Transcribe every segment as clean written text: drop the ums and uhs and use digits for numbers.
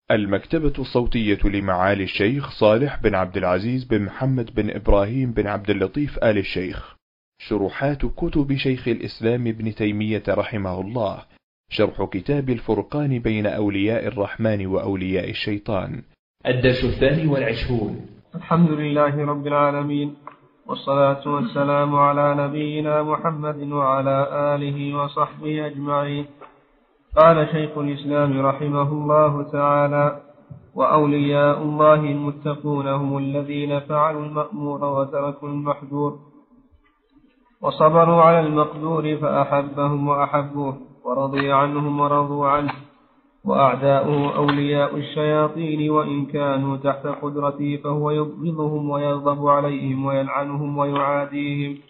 المكتبة الصوتية لمعالي الشيخ صالح بن عبد العزيز بن محمد بن إبراهيم بن عبد اللطيف آل الشيخ. شروحات كتب شيخ الإسلام ابن تيمية رحمه الله. شرح كتاب الفرقان بين أولياء الرحمن وأولياء الشيطان. الدرس 22. الحمد لله رب العالمين، والصلاة والسلام على نبينا محمد وعلى آله وصحبه أجمعين. قال شيخ الإسلام رحمه الله تعالى: وأولياء الله المتقون هم الذين فعلوا المأمور وتركوا المحظور وصبروا على المقدور فأحبهم وأحبوه ورضي عنهم ورضوا عنه. وأعداؤه أولياء الشياطين، وإن كانوا تحت قدرته فهو يبغضهم ويغضب عليهم ويلعنهم ويعاديهم.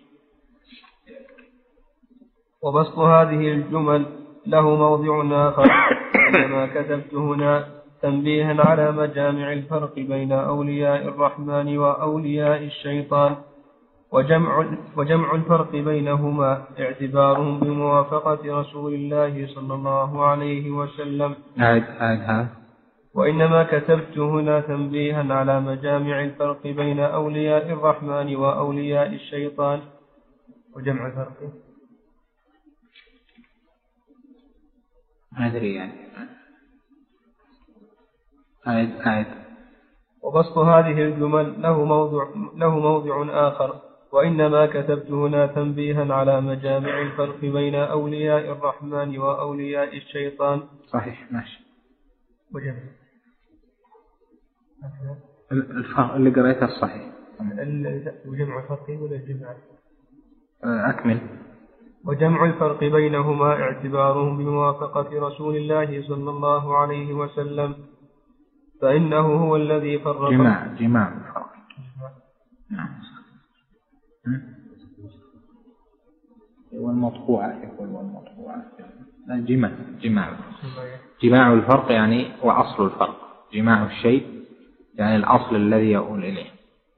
وبسط هذه الجمل له موضع آخر، إنما كتبت هنا تنبيها على مجامع الفرق بين أولياء الرحمن وأولياء الشيطان. وجمع الفرق بينهما اعتبارهم بموافقة رسول الله صلى الله عليه وسلم. وإنما كتبت هنا تنبيها على مجامع الفرق بين أولياء الرحمن وأولياء الشيطان. وجمع الفرق وبسط هذه الجمل له موضع آخر، وإنما كتبت هنا تنبيها على مجامع الفرق بين أولياء الرحمن وأولياء الشيطان. صحيح، ماشي. وجمع الفرق اللي قريته الصحيح. وجمع الفرق ولا الجمع؟ أكمل. وجمع الفرق بينهما اعتبارهم بموافقة رسول الله صلى الله عليه وسلم، فإنه هو الذي فرق. جماع الفرق. نعم. والمطبوعة يقول والمطبوعة. جماع الفرق يعني وأصل الفرق. جماع الشيء يعني الأصل الذي يؤول إليه.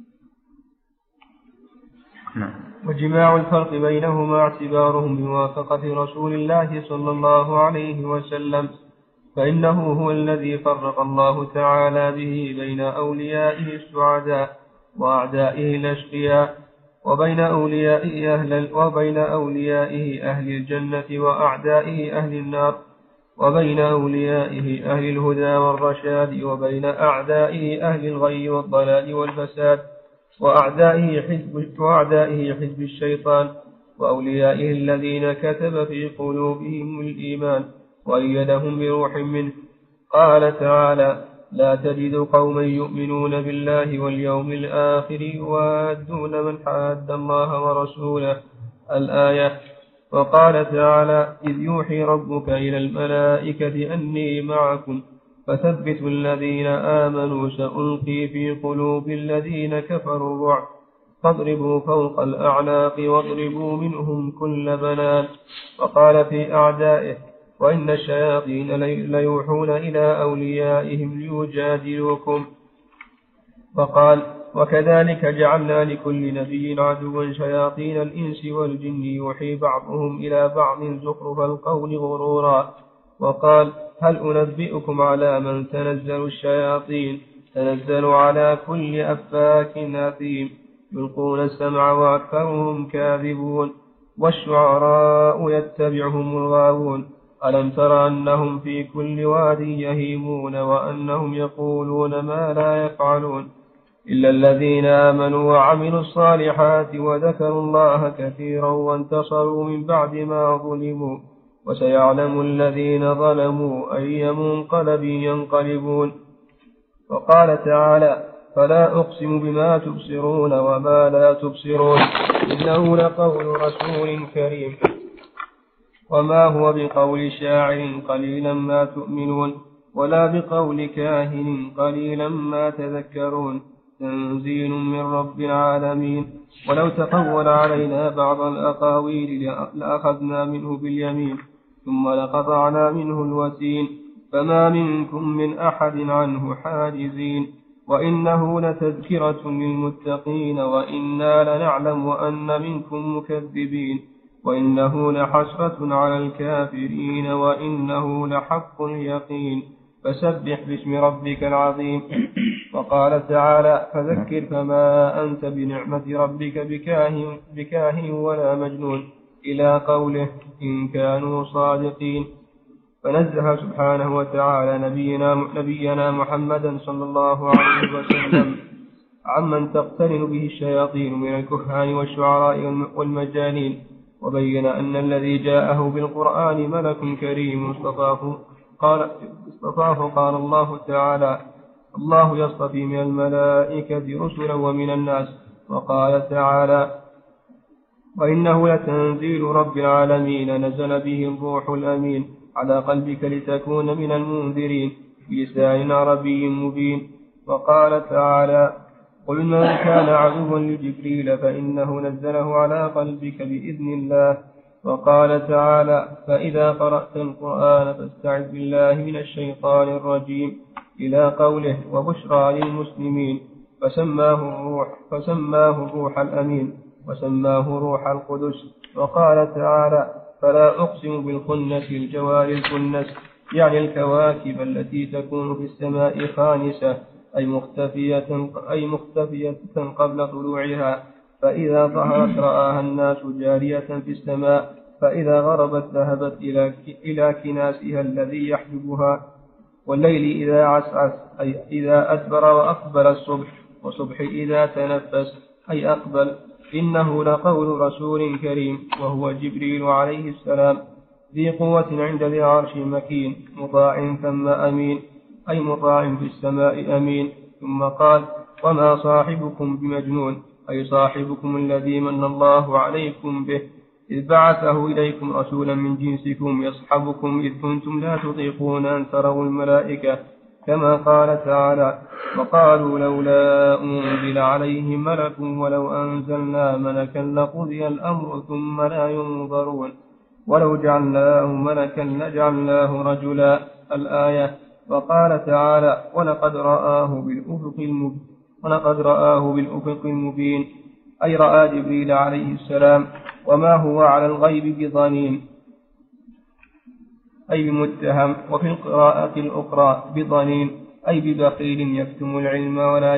نعم. وجماع الفرق بينهما اعتبارهم بموافقة رسول الله صلى الله عليه وسلم، فإنه هو الذي فرق الله تعالى به بين أوليائه السعداء وأعدائه الأشقياء، وبين أوليائه أهل الجنة وأعدائه أهل النار، وبين أوليائه أهل الهدى والرشاد، وبين أعدائه أهل الغي والضلال والفساد، وأعدائه حزب الشيطان، وأوليائه الذين كتب في قلوبهم الإيمان وأيدهم بروح منه. قال تعالى: لا تجد قوما يؤمنون بالله واليوم الآخر يوادون من حاد الله ورسوله. الآية. وقال تعالى: إذ يوحي ربك إلى الملائكة أني معكم فثبتوا الذين آمنوا سألقي في قلوب الذين كفروا الرعب فاضربوا فوق الأعناق واضربوا منهم كل بنان. وقال في أعدائه: وإن الشياطين ليوحون إلى أوليائهم ليجادلوكم. وقال: وكذلك جعلنا لكل نبي عدوا شياطين الإنس والجن يوحي بعضهم إلى بعض زخرف القول غرورا. وقال: هل أنبئكم على من تنزل الشياطين؟ تنزل على كل أفاك أثيم يلقون السمع وأكثرهم كاذبون والشعراء يتبعهم الغاوون. ألم تر أنهم في كل واد يهيمون وأنهم يقولون ما لا يفعلون إلا الذين آمنوا وعملوا الصالحات وذكروا الله كثيرا وانتصروا من بعد ما ظلموا وسيعلم الذين ظلموا أي منقلب ينقلبون. وقال تعالى: فلا أقسم بما تبصرون وما لا تبصرون إنه لقول رسول كريم وما هو بقول شاعر قليلا ما تؤمنون ولا بقول كاهن قليلا ما تذكرون تنزيل من رب العالمين. ولو تقول علينا بعض الأقاويل لأخذنا منه باليمين ثم لقطعنا منه الوتين فما منكم من أحد عنه حاجزين. وإنه لتذكرة للمتقين وإنا لنعلم أن منكم مكذبين وإنه لحسرة على الكافرين وإنه لحق اليقين. فسبح باسم ربك العظيم. وقال تعالى فذكر فما أنت بنعمة ربك بكاهن ولا مجنون إلى قوله إن كانوا صادقين. فنزه سبحانه وتعالى نبينا محمدا صلى الله عليه وسلم عمن تقترن به الشياطين من الكهان والشعراء والمجانين، وبين أن الذي جاءه بالقرآن ملك كريم اصطفاه. قال الله تعالى الله يصطفي من الملائكة رسلا ومن الناس. وقال تعالى وإنه لتنزيل رب العالمين نزل به الروح الأمين على قلبك لتكون من المنذرين بلسان عربي مبين. وقال تعالى قل من كان عدوا لجبريل فإنه نزله على قلبك بإذن الله. وقال تعالى فإذا قرأت القرآن فاستعذ بالله من الشيطان الرجيم إلى قوله وبشرى للمسلمين. فسماه الروح الأمين وسماه روح القدس. وقال تعالى فلا أقسم بالخنس الجوار الكنس، يعني الكواكب التي تكون في السماء خانسة أي مختفية قبل طلوعها، فإذا ظهرت رآها الناس جارية في السماء، فإذا غربت ذهبت إلى كناسها الذي يحجبها. والليل إذا عسعس أي إذا أدبر وأقبل الصبح، وصبح إذا تنفس أي أقبل. إنه لقول رسول كريم وهو جبريل عليه السلام ذي قوة عند ذي عرش مكين مطاع ثم أمين أي مطاع في السماء أمين. ثم قال وما صاحبكم بمجنون أي صاحبكم الذي من الله عليكم به إذ بعثه إليكم رسولا من جنسكم يصحبكم إذ كنتم لا تطيقون أن تروا الملائكة، كما قال تعالى وقالوا لولا أنزل عليه ملك ولو أنزلنا ملكا لقضي الأمر ثم لا ينظرون ولو جعلناه ملكا لجعلناه رجلا الآية. وقال تعالى ولقد رآه بالأفق المبين أي رأى جبريل عليه السلام وما هو على الغيب بضنين أي بمتهم. وفي القراءة الأخرى بضنين أي ببخيل يكتم العلم ولا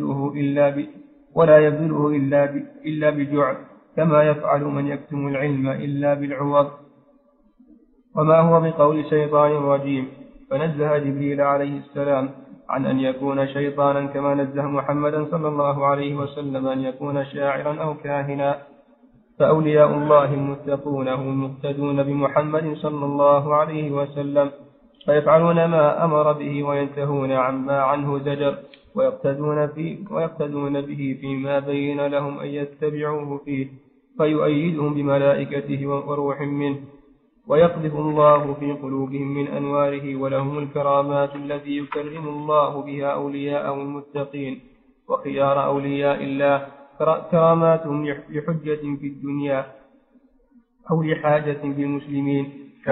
يبذله إلا بجعل، كما يفعل من يكتم العلم إلا بالعوض. وما هو بقول شيطان رجيم، فنزه جبريل عليه السلام عن أن يكون شيطانا كما نزه محمدا صلى الله عليه وسلم أن يكون شاعرا أو كاهنا. فأولياء الله المتقون هم المقتدون بمحمد صلى الله عليه وسلم، فيفعلون ما أمر به وينتهون عما عنه زجر، ويقتدون به فيما بين لهم أن يتبعوه فيه، فيؤيدهم بملائكته وروح منه، ويقذف الله في قلوبهم من أنواره، ولهم الكرامات التي يكرم الله بها أولياءه المتقين. وخيار أولياء الله كراماتهم لحجة في الدنيا أو لحاجة بالمسلمين،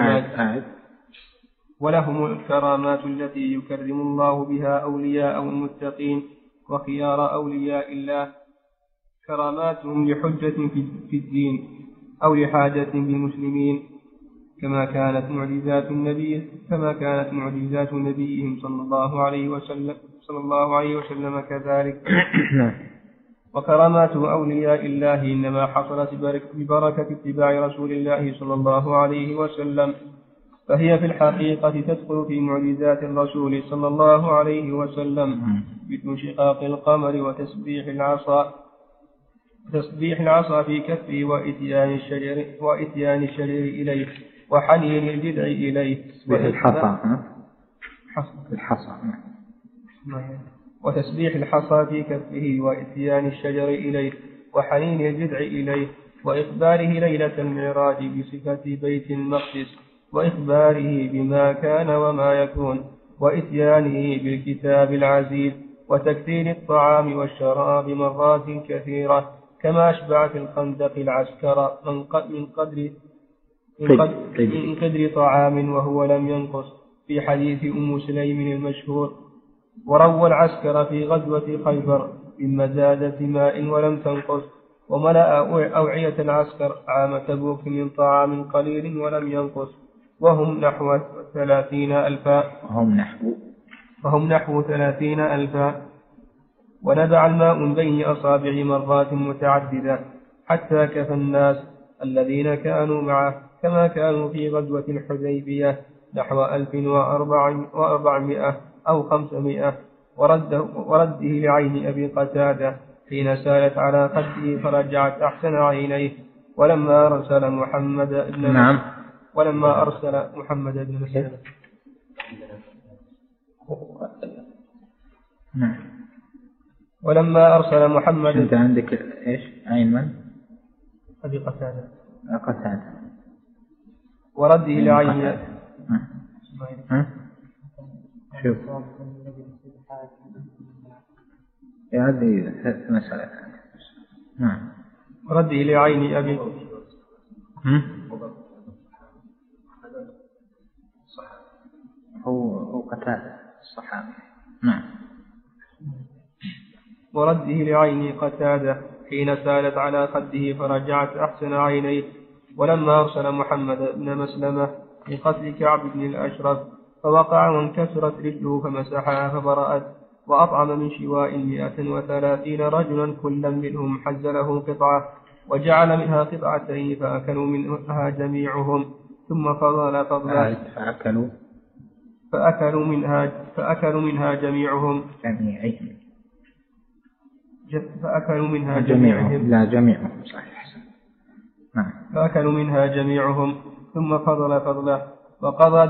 ولهم الكرامات التي يكرم الله بها أولياءه المتقين. وخيار أولياء الله كراماتهم لحجة في الدين أو لحاجة بالمسلمين، كما كانت معجزات نبيهم صلى الله عليه وسلم كذلك. وكرامات أولياء الله إنما حصلت ببركة اتباع رسول الله صلى الله عليه وسلم، فهي في الحقيقة تدخل في معجزات الرسول صلى الله عليه وسلم مثل شقاق القمر وتسبيح العصا في كفه وإتيان الشجر إليه وحنين الجذع إليه وتسبيح الحصى في كفه وإتيان الشجر إليه وحنين الجذع إليه، وإخباره ليلة المعراج بصفة بيت المقدس، وإخباره بما كان وما يكون، وإتيانه بالكتاب العزيز، وتكثير الطعام والشراب مرات كثيرة، كما أشبع في الخندق العسكر من قدر طعام وهو لم ينقص، في حديث أم سليم المشهور. وروى العسكر في غزوة خيبر من مزادة ماء ولم تنقص، وملأ أوعية العسكر عام تبوك من طعام قليل ولم ينقص، وهم نحو 30,000. وهم نحو 30,000. ونبع الماء من بين أصابع مرات متعددة حتى كفى الناس الذين كانوا معه، كما كانوا في غزوة الحديبية نحو 1400 أو 500. ورده لعين أبي قتادة حين سالت على خده فرجعت أحسن عينيه. ولما أرسل محمد بن نعم. مسلمة نعم. ولما أرسل محمد، أنت عندك إيش؟ عين من؟ أبي قتادة. ورده لعين شوف هذه مسألة. نعم. ورده لعين أبي هو قتادة الصحابي. نعم. ورده لعين قتادة حين سالت على خده فرجعت أحسن عينيه. ولما أرسل محمد بن مسلمة لقتل كعب بن الأشرف فوقع وانكسرت رجله فمسحها فبرأت. وأطعم من شواء 130 رجلا كلا منهم حز له قطعة وجعل منها قطعتين فأكلوا منها جميعهم ثم فضل فضلا فأكلوا منها جميعهم لا جميعهم صحيح. نعم. فأكلوا منها جميعهم ثم فضل فضله. وقضى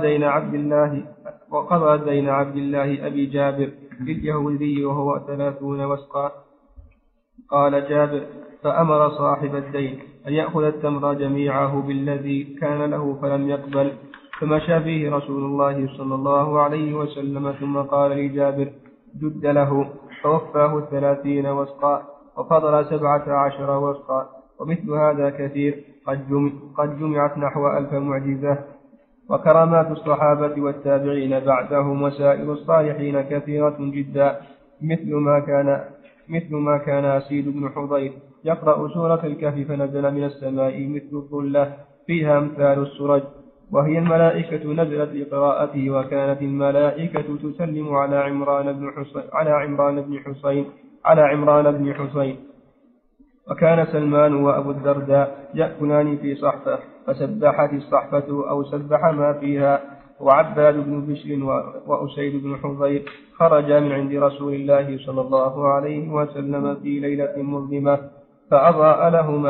دين عبد الله أبي جابر لليهودي وهو 30 وسقا. قال جابر: فأمر صاحب الدين أن يأخذ التمر جميعه بالذي كان له فلم يقبل، فمشى به رسول الله صلى الله عليه وسلم ثم قال لجابر: جد له، فوفاه 30 وسقا وفضل 17 وسقا. ومثل هذا كثير قد جمعت نحو 1000 معجزة. وكرامات الصحابة والتابعين بعدهم وسائر الصالحين كثيرة جدا، مثل ما كان أسيد بن حضير يقرأ سورة الكهف فنزل من السماء مثل الظلة فيها أمثال السرج، وهي الملائكة نزلت لقراءته. وكانت الملائكة تسلم على عمران بن حسين. وكان سلمان وأبو الدرداء يأكلان في صحفة فسبحت الصحفة أو سبح ما فيها. وعباد بن بشر وأسيد بن حضير خرجا من عند رسول الله صلى الله عليه وسلم في ليلة مظلمة فأضاء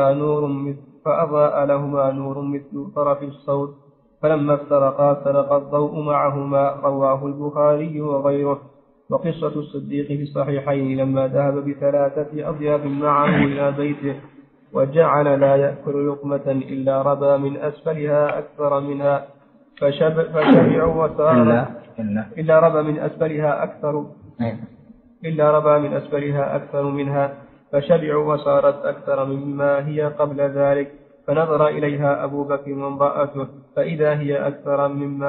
لهما نور مثل طرف الصوت، فلما افترقا سرق الضوء معهما. رواه البخاري وغيره. وقصة الصديق في الصحيحين لما ذهب ب3 أضياف معه إلى بيته وجعل لا يأكل لقمة إلا ربى من أسفلها أكثر منها فشبعوا وصارت إلا ربى من أسفلها أكثر منها فشبعوا وصارت أكثر مما هي قبل ذلك. فنظر إليها أبو بكر وامرأته فإذا هي أكثر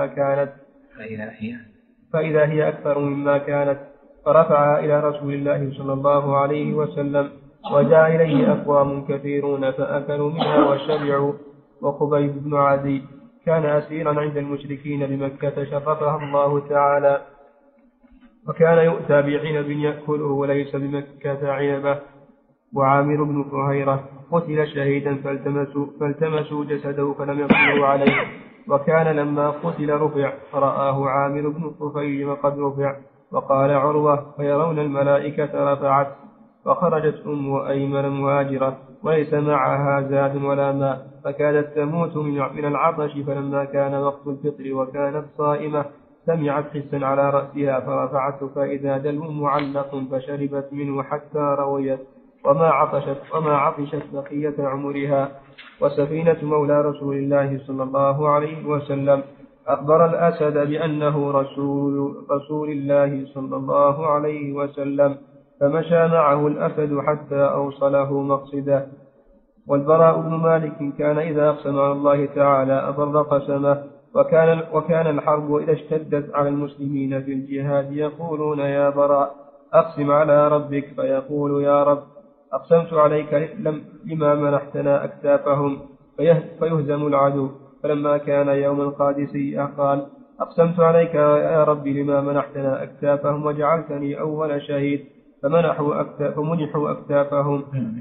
مما كانت فرفعها إلى رسول الله صلى الله عليه وسلم وجاء إليه أقوام كثيرون فأكلوا منها وشبعوا. وخبيب بن عدي كان أسيرا عند المشركين بمكة شرفها الله تعالى، وكان يؤتى بعنب يأكله وليس بمكة عنبه. وعامر بن فهيرة قتل شهيدا فالتمسوا جسده فلم يقدروا عليه، وكان لما قتل رفع فرآه عامر بن طفيل وقد رفع. وقال عروة: فيرون الملائكة رفعت. فخرجت أم أيمن مهاجرة وليس معها زاد ولا ماء فكادت تموت من العطش، فلما كان وقت الفطر وكانت صائمة سمعت حسا على رأسها فرفعته فإذا دلو معلق فشربت منه حتى رويت وما عطشت بقية عمرها. وسفينة مولى رسول الله صلى الله عليه وسلم أخبر الأسد بأنه رسول الله صلى الله عليه وسلم، فمشى معه الأسد حتى أوصله مقصده. والبراء بن مالك كان إذا أقسم على الله تعالى أبر قسمه. وكان الحرب إذا اشتدت على المسلمين في الجهاد يقولون: يا براء أقسم على ربك، فيقول: يا رب أقسمت عليك لما منحتنا أكتافهم، فيهزم العدو. فلما كان يوم القادسية قال: أقسمت عليك يا رب لما منحتنا أكتافهم وجعلتني أول شهيد فمنحوا أكتافهم.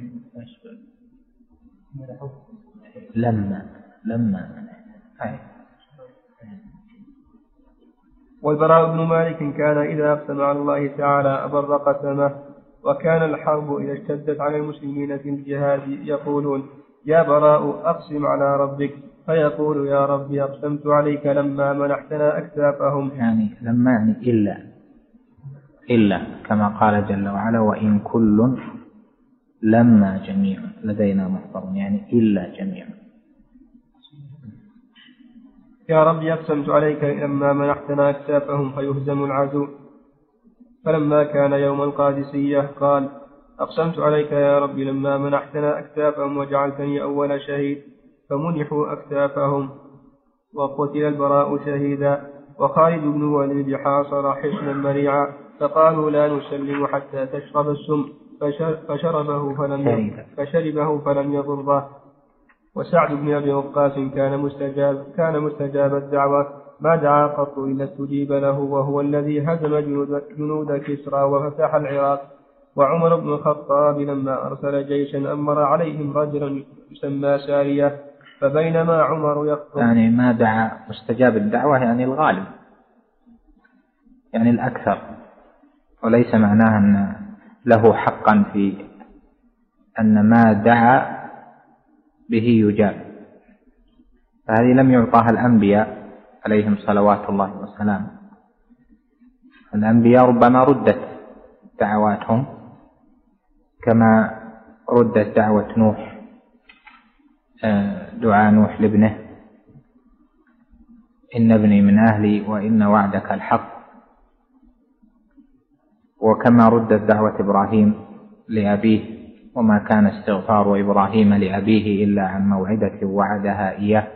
لما والبراء بن مالك كان إذا أقسم على الله تعالى أبر قسمه. وكان الحرب إذا اشتدت على المسلمين في الجهاد يقولون يا براء أقسم على ربك، فيقول يا ربي أقسمت عليك لما منحتنا أكتافهم. يعني لما يعني إلا كما قال جل وعلا وإن كل لما جميع لدينا محضرون، يعني إلا جميع. يا ربي أقسمت عليك لما منحتنا أكتافهم فيهزم العدو. فلما كان يوم القادسية قال أقسمت عليك يا رب لما منحتنا أكتافهم وجعلتني أول شهيد فمنحوا أكتافهم. وقتل البراء شهيدا. وخالد بن الوليد حاصر حصنا منيعا فقالوا لا نسلم حتى تشرب السم فشربه فلم يضره. وسعد بن أبي وقاص كان مستجاب الدعوة ما دعا قط إلا استجيب له، وهو الذي هزم جنود كسرى وفتح العراق. وعمر بن الخطاب لما أرسل جيشا أمر عليهم رجلا يسمى سارية فبينما عمر يخطب. يعني ما دعا مستجاب الدعوة يعني الغالب، يعني الأكثر، وليس معناها أن له حقا في أن ما دعا به يجاب، فهذه لم يعطاها الأنبياء عليهم صلوات الله وسلامه. الأنبياء ربما ردت دعواتهم كما ردت دعوة نوح، دعاء نوح لابنه إن ابني من أهلي وإن وعدك الحق، وكما ردت دعوة إبراهيم لأبيه وما كان استغفار إبراهيم لأبيه إلا عن موعدة وعدها إياه،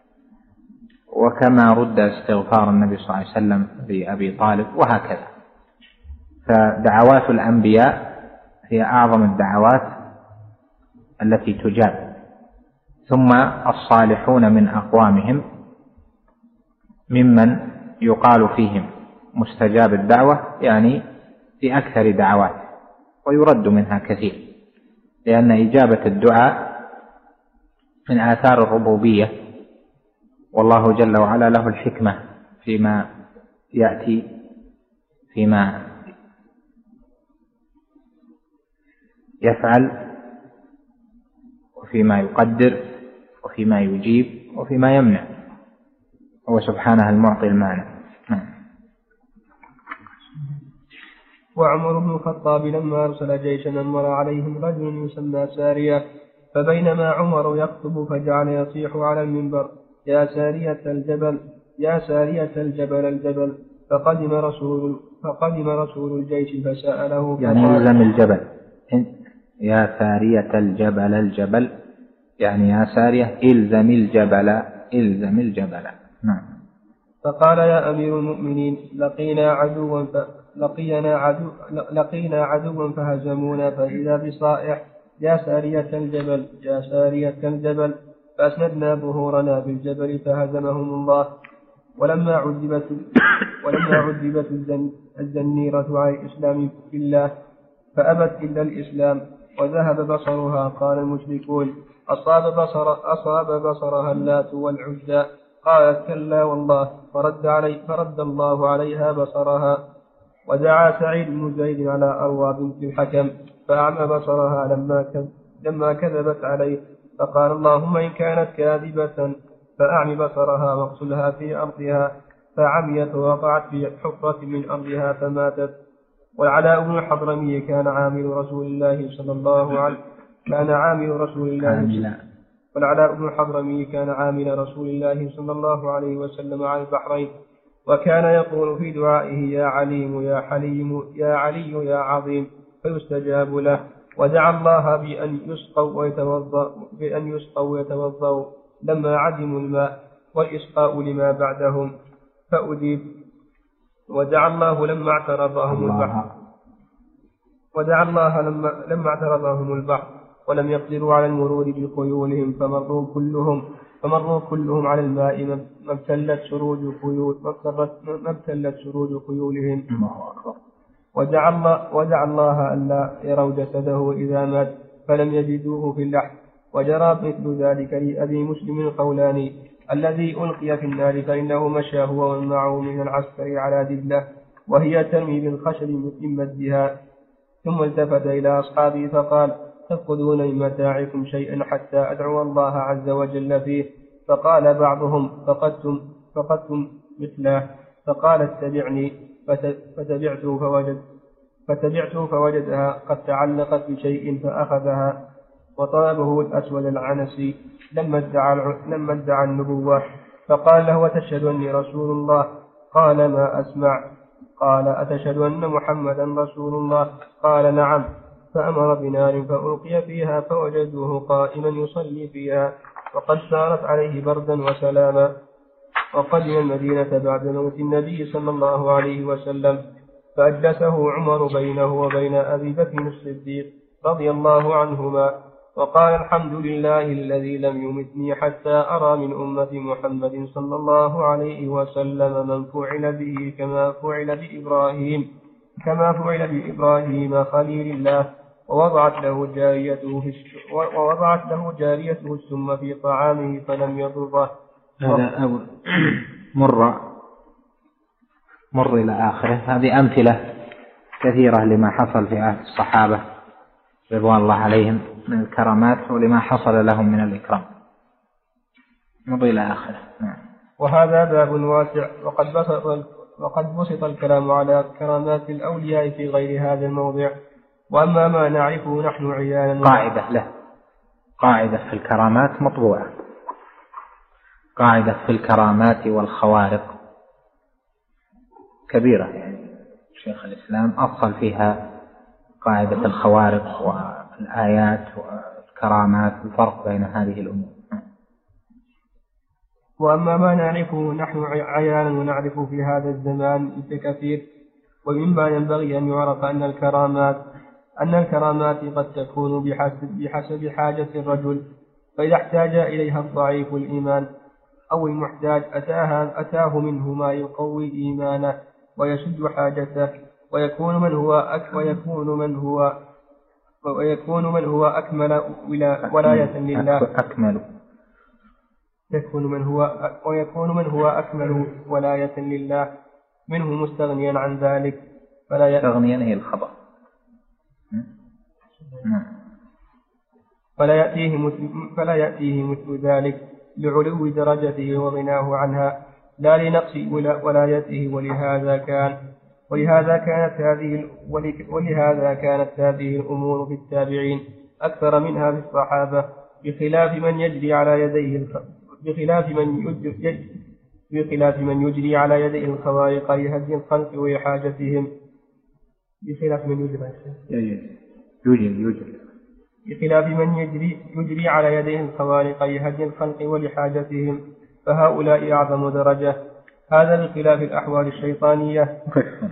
وكما رد استغفار النبي صلى الله عليه وسلم لأبي طالب، وهكذا. فدعوات الأنبياء هي أعظم الدعوات التي تجاب. ثم الصالحون من أقوامهم ممن يقال فيهم مستجاب الدعوة، يعني في أكثر دعوات، ويرد منها كثير، لأن إجابة الدعاء من آثار الربوبية، والله جل وعلا له الحكمة فيما يأتي، فيما يفعل، وفيما يقدر، وفيما يجيب، وفيما يمنع، هو سبحانه المعطي المانع. وعمر بن الخطاب لما أرسل جيشا أمر عليهم رجل يسمى سارية فبينما عمر يخطب فجعل يصيح على المنبر يا سارية الجبل، يا سارية الجبل. فقدم رسول الجيش فسأله يعني إلزم الجبل، يا سارية الجبل، يعني يا سارية إلزم الجبل. نعم. فقال يا أمير المؤمنين لقينا عدوا فهزمونا، فإذا بصائح يا سارية الجبل، فأسندنا ظهورنا بالجبل فهزمهم الله. ولما عذبت الزنيرة على الإسلام بالله فأبت إلا الإسلام وذهب بصرها، قال المشركون أصاب بصرها اللات والعزى، قالت كلا والله، فرد الله عليها بصرها. ودعا سعيد بن زيد على أروى بنت الحكم فأعمى بصرها لما كذبت عليه، فقال اللهم إن كانت كاذبة فأعمي بصرها واقتلها في أرضها، فعميت ووقعت في حفرة من أرضها فماتت. والعلاء بن الحضرمي كان عامل رسول الله صلى الله عليه وسلم على البحرين، وكان يقول في دعائه يا عليم يا حليم يا علي يا عظيم فيستجاب له. ودعا الله بأن يسقوا ويتوضأوا لما عدموا الماء والإسقاء لما بعدهم فأجيب. ودعا الله لما اعترضهم البحر ولم يقدروا على المرور بخيولهم فمروا كلهم فمروا كلهم على الماء ما ابتلت سروج خيولهم. ودعا الله ألا يروا جسده إذا مات فلم يجدوه في اللحد. وجرى مثل ذلك لأبي مسلم الخولاني الذي ألقي في النار، فإنه مشى هو ومن معه من العسكر على دبلة وهي ترمي بالخشب من مدها، ثم التفت إلى أصحابه فقال: تفقدون من متاعكم شيئا حتى أدعو الله عز وجل فيه؟ فقال بعضهم: فقدتم مثله. فقال: اتبعني. فتبعته فوجدها قد تعلقت بشيء فأخذها. وطلبه الأسود العنسي لما ادعى النبوة، فقال له: وتشهد أني رسول الله؟ قال: ما أسمع. قال: أتشهد أن محمدا رسول الله؟ قال: نعم. فأمر بنار فألقي فيها فوجدوه قائما يصلي فيها وقد سارت عليه بردا وسلاما. وقدم المدينة بعد موت النبي صلى الله عليه وسلم، فأجلسه عمر بينه وبين أبي بكر الصديق رضي الله عنهما، وقال: الحمد لله الذي لم يمتني حتى أرى من أمة محمد صلى الله عليه وسلم من فعل به كما فعل بإبراهيم خليل الله. ووضعت له جاريته السم في طعامه فلم يضره. هذا مر إلى آخره. هذه أمثلة كثيرة لما حصل في عهد الصحابة رضوان الله عليهم من الكرامات ولما حصل لهم من الإكرام. مر إلى آخره. وهذا باب واسع، وقد بسط الكلام على كرامات الأولياء في غير هذا الموضع. وأما ما نعرفه نحن عيانا، قاعدة في الكرامات مطبوعة، قاعدة في الكرامات والخوارق كبيرة، يعني شيخ الإسلام أصل فيها قاعدة الخوارق والآيات والكرامات، الفرق بين هذه الأمور. وأما ما نعرفه نحن عيانا ونعرفه في هذا الزمان بكثير، ومما ينبغي أن يعرف أن الكرامات قد تكون بحسب حاجة الرجل، فإذا احتاج إليها الضعيف الإيمان أو المحتاج أتاه منه ما يقوي إيمانه ويسد حاجته، ويكون من هو أكمل ولاية لله. ويكون من هو أكمل ولاية لله منه مستغنيا عن ذلك، فلا يأتيه مثل ذلك لعلو درجته وغناه عنها، لا لنقص ولايته. ولهذا كانت هذه الأمور في التابعين أكثر منها في الصحابة، بخلاف من يجري على يديه الخوارق لهدي الخلق وحاجتهم. بخلاف من يجري على يديه الخوارق لهدي الخلق ولحاجتهم، فهؤلاء أعظم درجة. هذا بخلاف الأحوال الشيطانية.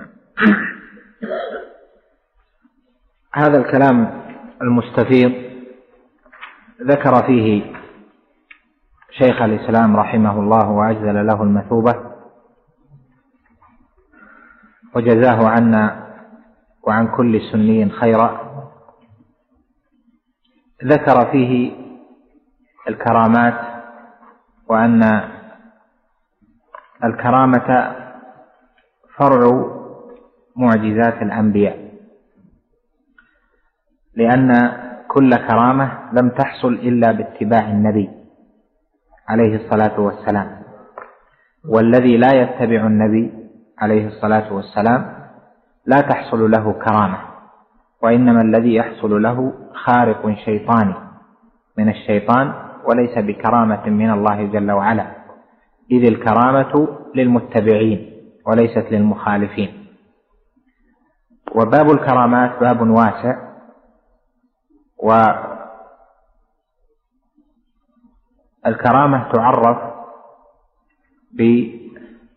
هذا الكلام المستفيض ذكر فيه شيخ الإسلام رحمه الله وأجزل له المثوبة وجزاه عنا وعن كل سني خيرا. ذكر فيه الكرامات، وأن الكرامة فرع معجزات الأنبياء، لأن كل كرامة لم تحصل إلا باتباع النبي عليه الصلاة والسلام، والذي لا يتبع النبي عليه الصلاة والسلام لا تحصل له كرامة، وإنما الذي يحصل له خارق شيطاني من الشيطان وليس بكرامة من الله جل وعلا، إذ الكرامة للمتبعين وليست للمخالفين. وباب الكرامات باب واسع، والكرامة تعرف بما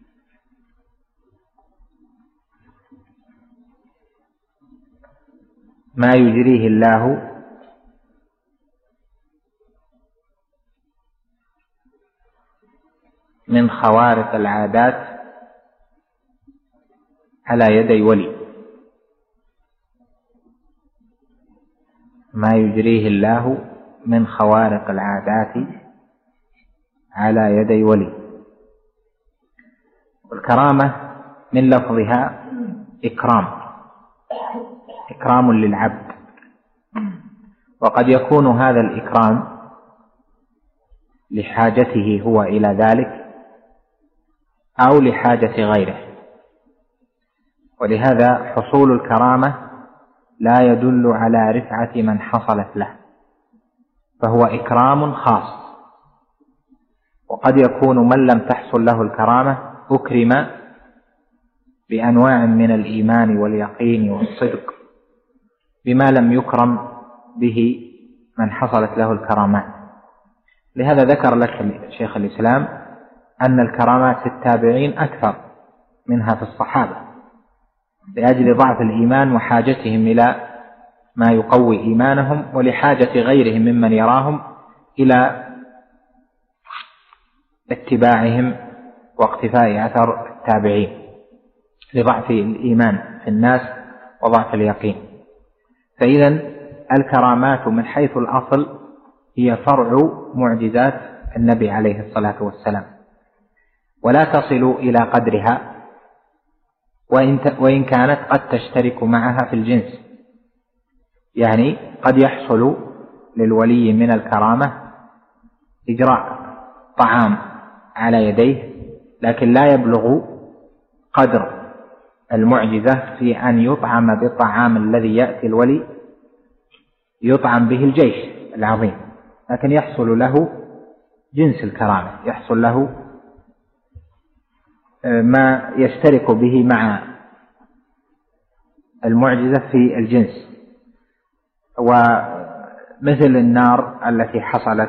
يجريه الله خوارق العادات على يدي ولي، ما يجريه الله من خوارق العادات على يدي ولي. والكرامة من لفظها إكرام للعبد، وقد يكون هذا الإكرام لحاجته هو إلى ذلك أو لحاجة غيره، ولهذا حصول الكرامة لا يدل على رفعة من حصلت له، فهو إكرام خاص. وقد يكون من لم تحصل له الكرامة أكرم بأنواع من الإيمان واليقين والصدق بما لم يكرم به من حصلت له الكرامات. لهذا ذكر لك شيخ الإسلام أن الكرامات في التابعين أكثر منها في الصحابة، لأجل ضعف الإيمان وحاجتهم إلى ما يقوي إيمانهم، ولحاجة غيرهم ممن يراهم إلى اتباعهم واقتفاء أثر التابعين، لضعف الإيمان في الناس وضعف اليقين. فإذا الكرامات من حيث الأصل هي فرع معجزات النبي عليه الصلاة والسلام، ولا تصل إلى قدرها، وإن كانت قد تشترك معها في الجنس. يعني قد يحصل للولي من الكرامة إجراء طعام على يديه، لكن لا يبلغ قدر المعجزة في أن يطعم بالطعام الذي يأتي الولي يطعم به الجيش العظيم، لكن يحصل له جنس الكرامة، يحصل له ما يشترك به مع المعجزة في الجنس. ومثل النار التي حصلت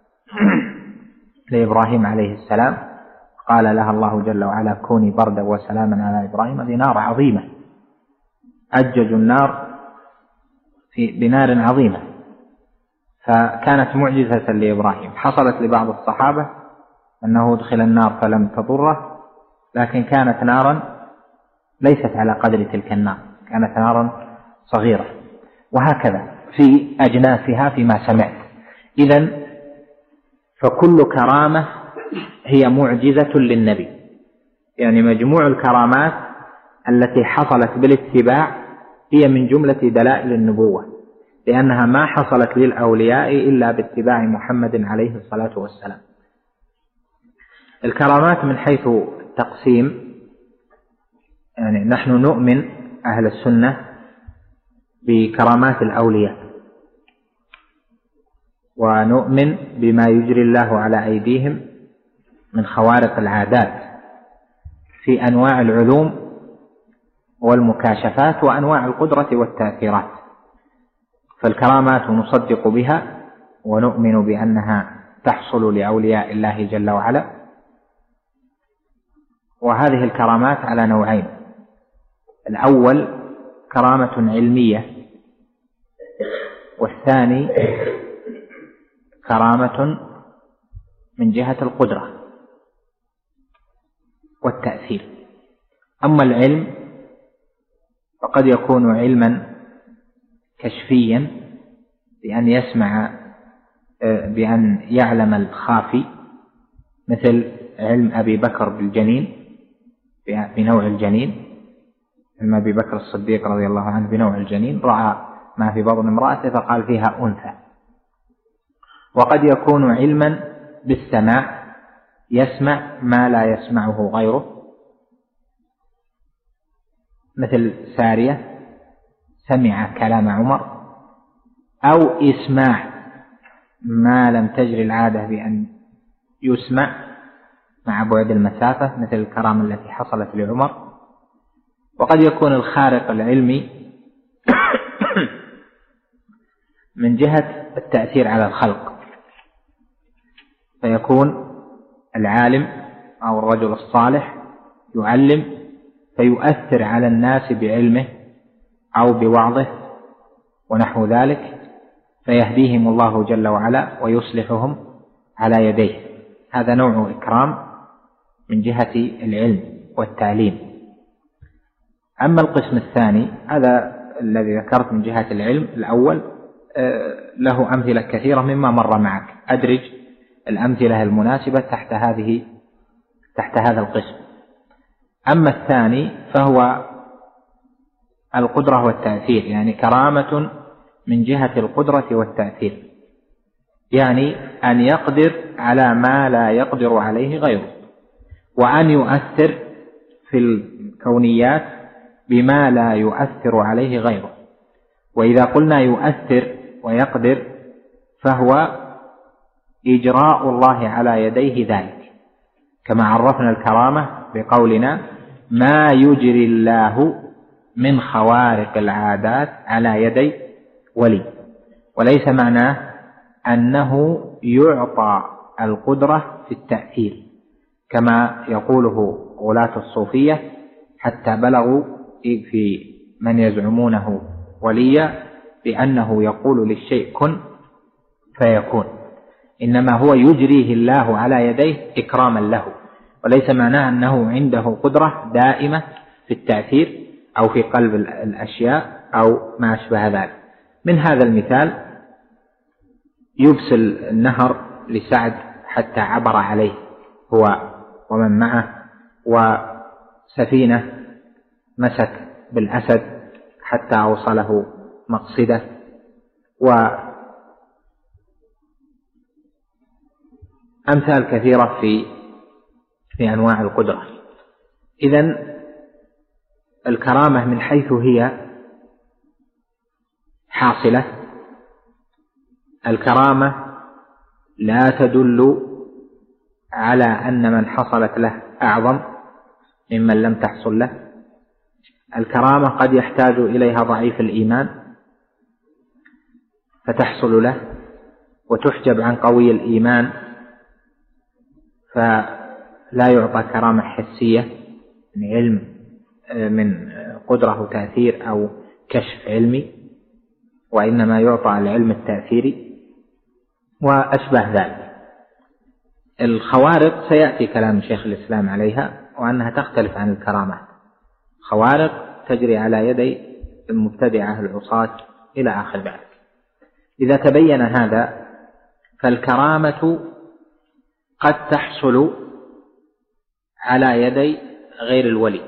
لإبراهيم عليه السلام، قال لها الله جل وعلا كوني بردا وسلاما على إبراهيم. هذه نار عظيمة، أججوا النار بنار عظيمة، فكانت معجزة لإبراهيم. حصلت لبعض الصحابة أنه أدخل النار فلم تضره، لكن كانت نارا ليست على قدر تلك النار، كانت نارا صغيرة. وهكذا في أجناسها فيما سمعت. إذن فكل كرامة هي معجزة للنبي، يعني مجموع الكرامات التي حصلت بالاتباع هي من جملة دلائل النبوة، لأنها ما حصلت للأولياء إلا باتباع محمد عليه الصلاة والسلام. الكرامات من حيث التقسيم، يعني نحن نؤمن أهل السنة بكرامات الأولياء، ونؤمن بما يجري الله على أيديهم من خوارق العادات في أنواع العلوم والمكاشفات وأنواع القدرة والتأثيرات. فالكرامات نصدق بها ونؤمن بأنها تحصل لأولياء الله جل وعلا. وهذه الكرامات على نوعين: الأول كرامة علمية، والثاني كرامة من جهة القدرة والتأثير. أما العلم فقد يكون علما كشفيا بأن يعلم الخافي، مثل علم أبي بكر بالجنين بنوع الجنين، علم أبي بكر الصديق رضي الله عنه بنوع الجنين، رأى ما في بطن امرأته فقال فيها أنثى. وقد يكون علما بالسماع، يسمع ما لا يسمعه غيره، مثل سارية سمع كلام عمر، أو إسماع ما لم تجري العادة بأن يسمع مع بعد المسافة، مثل الكرامة التي حصلت لعمر. وقد يكون الخارق العلمي من جهة التأثير على الخلق، فيكون العالم أو الرجل الصالح يعلم فيؤثر على الناس بعلمه أو بوعظه ونحو ذلك، فيهديهم الله جل وعلا ويصلحهم على يديه. هذا نوع إكرام من جهة العلم والتعليم. أما القسم الثاني هذا الذي ذكرت من جهة العلم الأول له أمثلة كثيرة مما مر معك، أدرج الأمثلة المناسبة تحت هذا القسم. أما الثاني فهو القدرة والتأثير، يعني كرامة من جهة القدرة والتأثير، يعني أن يقدر على ما لا يقدر عليه غيره، وأن يؤثر في الكونيات بما لا يؤثر عليه غيره. وإذا قلنا يؤثر ويقدر فهو إجراء الله على يديه ذلك، كما عرفنا الكرامة بقولنا ما يجري الله من خوارق العادات على يدي ولي، وليس معناه أنه يعطى القدرة في التأثير كما يقوله غلاة الصوفية حتى بلغوا في من يزعمونه وليا بأنه يقول للشيء كن فيكون، إنما هو يجريه الله على يديه إكراما له، وليس معناه أنه عنده قدرة دائمة في التأثير أو في قلب الأشياء أو ما أشبه ذلك. من هذا المثال يبسل النهر لسعد حتى عبر عليه هو ومن معه، وسفينة مسك بالأسد حتى أوصله مقصده، وأمثال كثيرة في أنواع القدرة. إذن الكرامة من حيث هي حاصلة، الكرامة لا تدل على أن من حصلت له أعظم ممن لم تحصل له. الكرامة قد يحتاج إليها ضعيف الإيمان فتحصل له، وتحجب عن قوي الإيمان فلا يعطى كرامة حسية من علم من قدرة وتأثير أو كشف علمي، وإنما يعطى العلم التأثيري وأشبه ذلك. الخوارق سيأتي كلام شيخ الإسلام عليها، وأنها تختلف عن الكرامات. خوارق تجري على يدي المبتدعة العصاة إلى آخر ذلك. إذا تبين هذا فالكرامة قد تحصل على يدي غير الولي،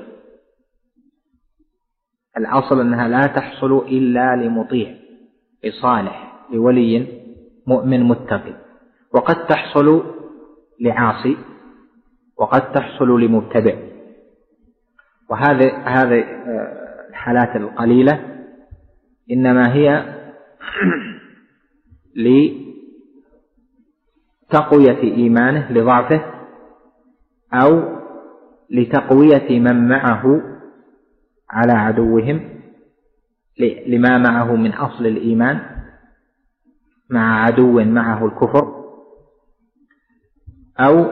الأصل أنها لا تحصل إلا لمطيع لصالح لولي مؤمن متقي، وقد تحصل لعاصي وقد تحصل لمبتدع. وهذه الحالات القليلة إنما هي لتقوية إيمانه لضعفه، أو لتقوية من معه على عدوهم لما معه من أصل الإيمان مع عدو معه الكفر، أو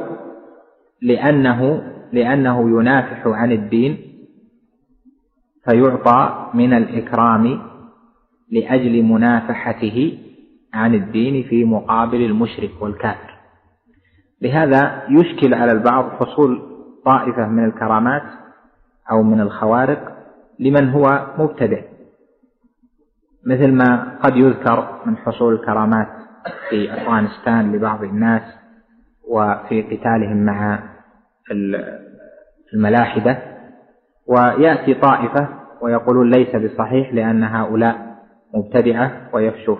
لأنه ينافح عن الدين فيعطى من الإكرام لأجل منافحته عن الدين في مقابل المشرك والكافر. لهذا يشكل على البعض حصول طائفة من الكرامات أو من الخوارق لمن هو مبتدع، مثل ما قد يذكر من حصول الكرامات في أفغانستان لبعض الناس وفي قتالهم مع الملاحدة، ويأتي طائفة ويقولون ليس بصحيح لأن هؤلاء مبتدعة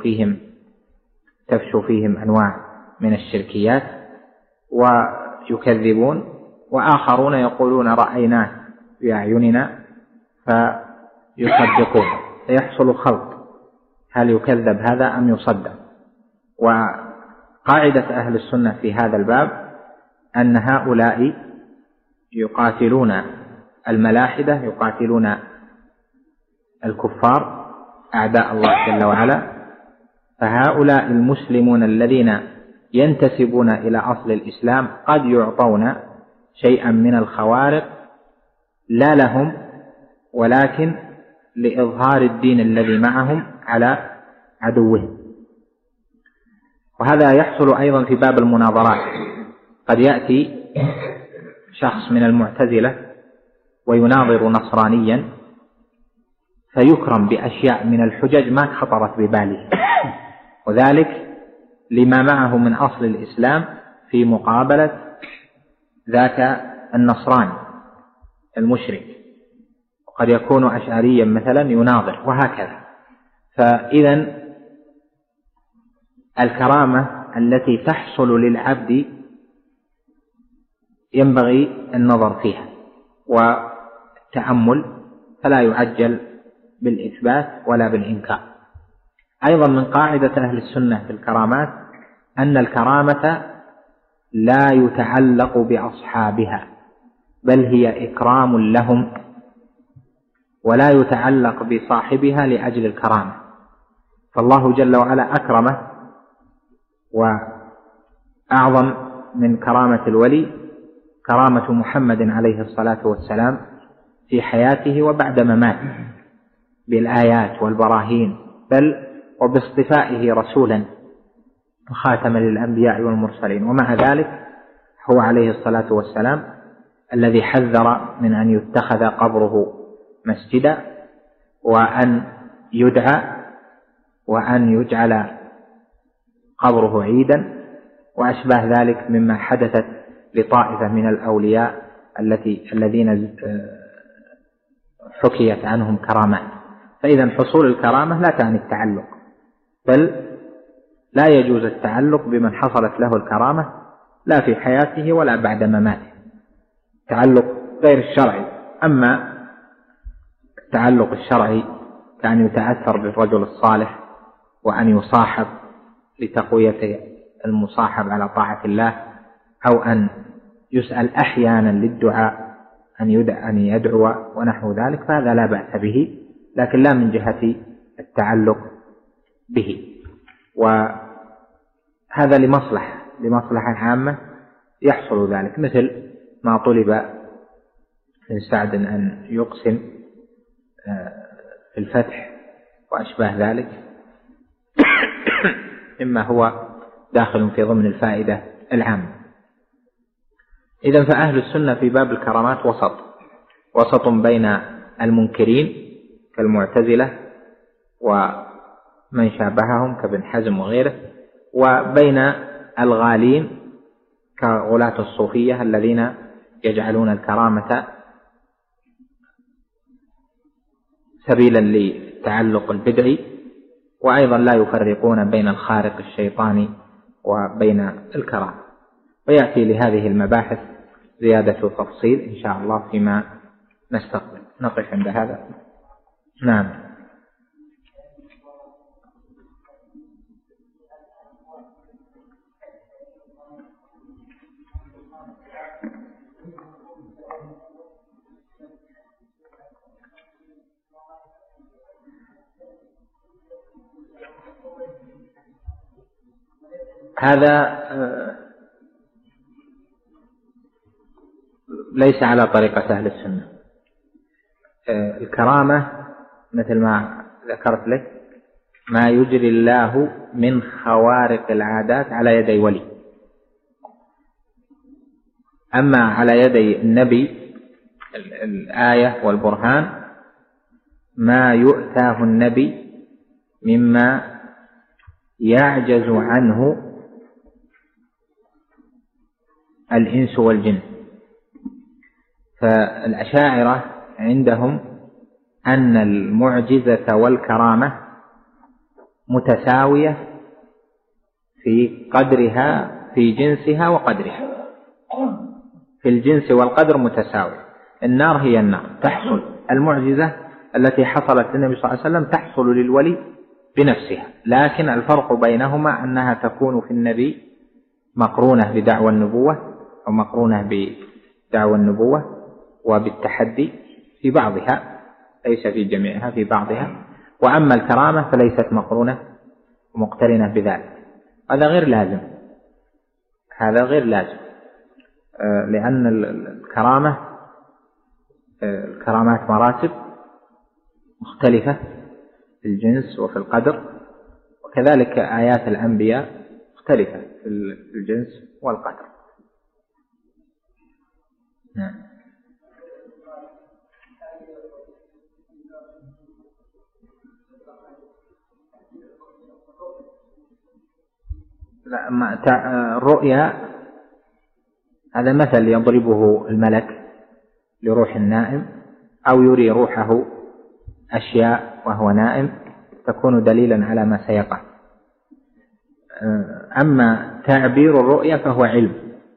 تفشو فيهم أنواع من الشركيات ويكذبون، وآخرون يقولون رأيناه بأعيننا فيصدقون، فيحصل خلط، هل يكذب هذا أم يصدق؟ وقاعدة أهل السنة في هذا الباب أن هؤلاء يقاتلون الملاحدة، يقاتلون الكفار أعداء الله جل وعلا، فهؤلاء المسلمون الذين ينتسبون إلى أصل الإسلام قد يعطون شيئا من الخوارق لا لهم ولكن لإظهار الدين الذي معهم على عدوهم. وهذا يحصل أيضا في باب المناظرات، قد يأتي شخص من المعتزلة ويناظر نصرانيا فيكرم بأشياء من الحجج ما خطرت بباله، وذلك لما معه من أصل الإسلام في مقابلة ذاك النصراني المشرك، وقد يكون أشعريا مثلا يناظر وهكذا. فإذا الكرامة التي تحصل للعبد ينبغي النظر فيها والتأمل، فلا يعجل بالإثبات ولا بالإنكار. أيضا من قاعدة أهل السنة في الكرامات أن الكرامة لا يتعلق بأصحابها، بل هي إكرام لهم، ولا يتعلق بصاحبها لأجل الكرامة. فالله جل وعلا أكرمه، وأعظم من كرامة الولي كرامة محمد عليه الصلاة والسلام في حياته وبعد مماته بالآيات والبراهين، بل وباصطفائه رسولا وخاتما للأنبياء والمرسلين. ومع ذلك هو عليه الصلاة والسلام الذي حذر من أن يتخذ قبره مسجدا، وأن يدعى، وأن يجعل قبره عيدا، وأشباه ذلك مما حدثت لطائفة من الأولياء الذين حكيت عنهم كرامات. فإذا حصول الكرامة لا تعني التعلق، بل لا يجوز التعلق بمن حصلت له الكرامة لا في حياته ولا بعد مماته، تعلق غير الشرعي. أما التعلق الشرعي كأن يتأثر بالرجل الصالح وأن يصاحب لتقوية المصاحب على طاعة الله، أو أن يسأل أحيانا للدعاء أن يدعو ونحو ذلك، فهذا لا بأس به، لكن لا من جهة التعلق به. وهذا لمصلحة عامة يحصل ذلك، مثل ما طلب من سعد أن يقسم في الفتح وأشباه ذلك، مما هو داخل في ضمن الفائدة العامة. إذن فأهل السنة في باب الكرامات وسط بين المنكرين كالمعتزلة ومن شابههم كابن حزم وغيره، وبين الغالين كغلاة الصوفية الذين يجعلون الكرامة سبيلا للتعلق البدعي، وأيضا لا يفرقون بين الخارق الشيطاني وبين الكرامة. ويأتي لهذه المباحث زيادة تفصيل إن شاء الله فيما نستقبل. نقف عند هذا. نعم. هذا ليس على طريقة أهل السنة. الكرامة مثل ما ذكرت لك ما يجري الله من خوارق العادات على يدي ولي. أما على يدي النبي الآية والبرهان ما يؤتاه النبي مما يعجز عنه الإنس والجن. فالأشاعرة عندهم أن المعجزة والكرامة متساوية في قدرها، في جنسها وقدرها، في الجنس والقدر متساوية. النار هي النار، تحصل المعجزة التي حصلت للنبي صلى الله عليه وسلم تحصل للولي بنفسها، لكن الفرق بينهما أنها تكون في النبي مقرونة بدعوى النبوة أو مقرونة بدعوى النبوة وبالتحدي في بعضها، ليس في جميعها، في بعضها. وأما الكرامة فليست مقرونة ومقترنة بذلك. هذا غير لازم، هذا غير لازم، لأن الكرامات مراتب مختلفة في الجنس وفي القدر، وكذلك آيات الأنبياء مختلفة في الجنس والقدر. نعم. الرؤيا هذا مثل يضربه الملك لروح النائم، أو يري روحه أشياء وهو نائم تكون دليلا على ما سيقع. أما تعبير الرؤيا فهو علم،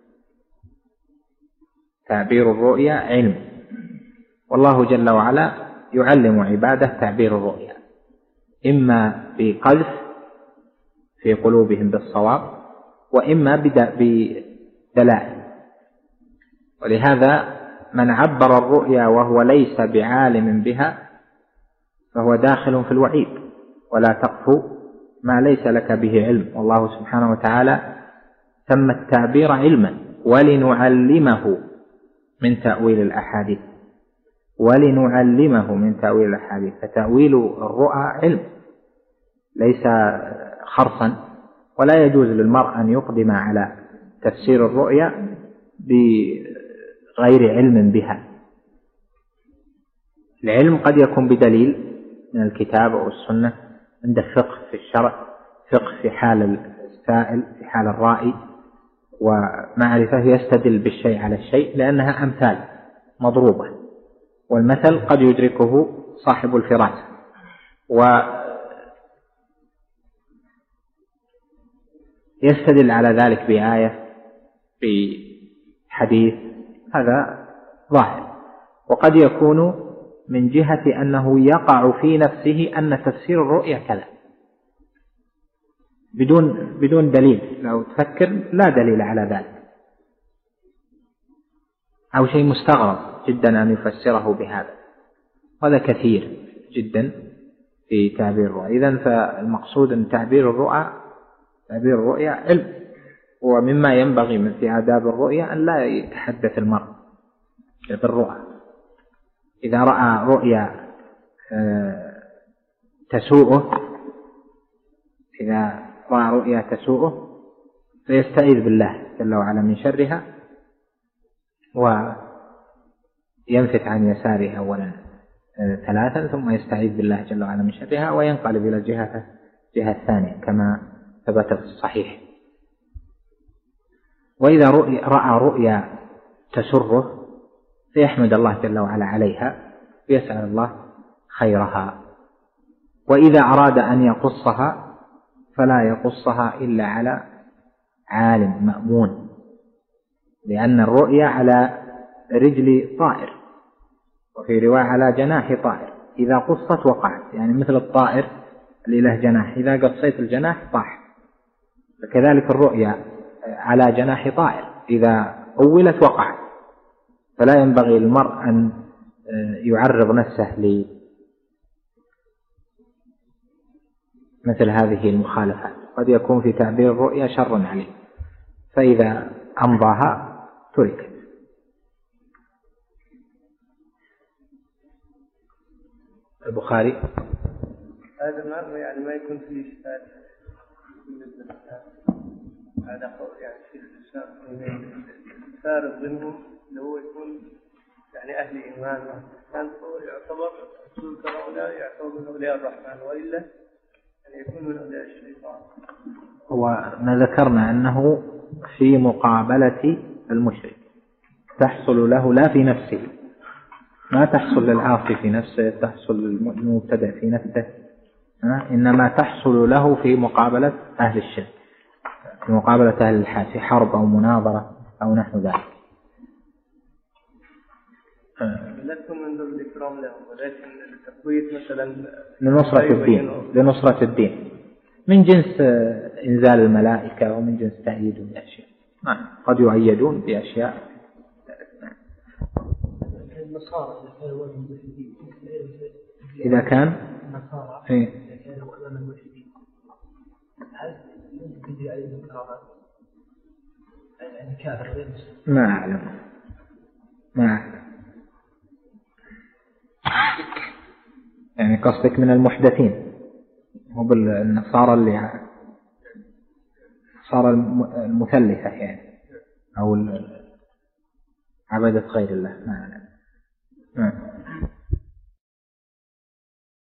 تعبير الرؤيا علم، والله جل وعلا يعلم عباده تعبير الرؤيا، إما بقذف في قلوبهم بالصواب، وإما بدلائل. ولهذا من عبر الرؤيا وهو ليس بعالم بها فهو داخل في الوعيد، ولا تقف ما ليس لك به علم. والله سبحانه وتعالى سمى التعبير علما، ولنعلمه من تأويل الأحاديث، ولنعلمه من تأويل الأحاديث. فتأويل الرؤى علم ليس خرصا، ولا يجوز للمرء أن يقدم على تفسير الرؤيا بغير علم بها. العلم قد يكون بدليل من الكتاب أو السنة، عند فقه في الشرع، فقه في حال السائل، في حال الرائي، ومعرفة يستدل بالشيء على الشيء، لأنها أمثال مضروبة، والمثل قد يدركه صاحب الفراسة. ويستدل على ذلك بآية، بحديث، هذا ظاهر. وقد يكون من جهة أنه يقع في نفسه أن تفسير الرؤيا كذا بدون دليل، لو تفكر لا دليل على ذلك، أو شيء مستغرب جدا أن يفسره بهذا. هذا كثير جدا في تعبير الرؤيا. إذن فالمقصود أن تعبير الرؤيا علم، ومما ينبغي من في آداب الرؤيا أن لا يتحدث المرء بالرؤى. إذا رأى رؤيا تسوءه فيستعيذ بالله جل وعلا من شرها، وينفث عن يساره أولا 3، ثم يستعيذ بالله جل وعلا من شرها، وينقلب إلى الجهة الثانية كما ثبت في الصحيح. وإذا رأى رؤيا تسره فيحمد الله جل وعلا عليها، ويسأل الله خيرها. وإذا أراد أن يقصها فلا يقصها إلا على عالم مأمون، لأن الرؤيا على رجل طائر، وفي رواية على جناح طائر، إذا قصت وقعت، يعني مثل الطائر اللي له جناح، إذا قصيت الجناح طاح. فكذلك الرؤيا على جناح طائر، إذا أولت وقعت. فلا ينبغي للمرء أن يعرض نفسه لمثل هذه المخالفات، قد يكون في تعبير الرؤيا شر عليه، فإذا أمضاها تركت. البخاري هذا ما يكون فيه إشكال هذا قول شيخ الإسلام الفارق بينهم اللي هو يكون أهل إيمان، كان يعتبر رسول كهؤلاء يعتبر من أولياء الرحمن، وإلا يكون من أولياء الشيطان. وما ذكرنا أنه في مقابلة المشرك تحصل له لا في نفسه، ما تحصل للعاصي في نفسه، تحصل للمبتدع في نفسه، إنما تحصل له في مقابلة أهل الشرك، في مقابلة أهل الحاد، في حرب أو مناظرة أو نحو ذلك. لا تكون من ذو الإكرام لهم، ولكن التقوية مثلا لنصرة الدين من جنس إنزال الملائكة، ومن جنس تأييدهم بأشياء، قد يؤيدون بأشياء. إذا كان ما أعلم. يعني قصدك من المحدثين، هو بالنصارى اللي صار المثلثة يعني، عبدة غير الله. نعم.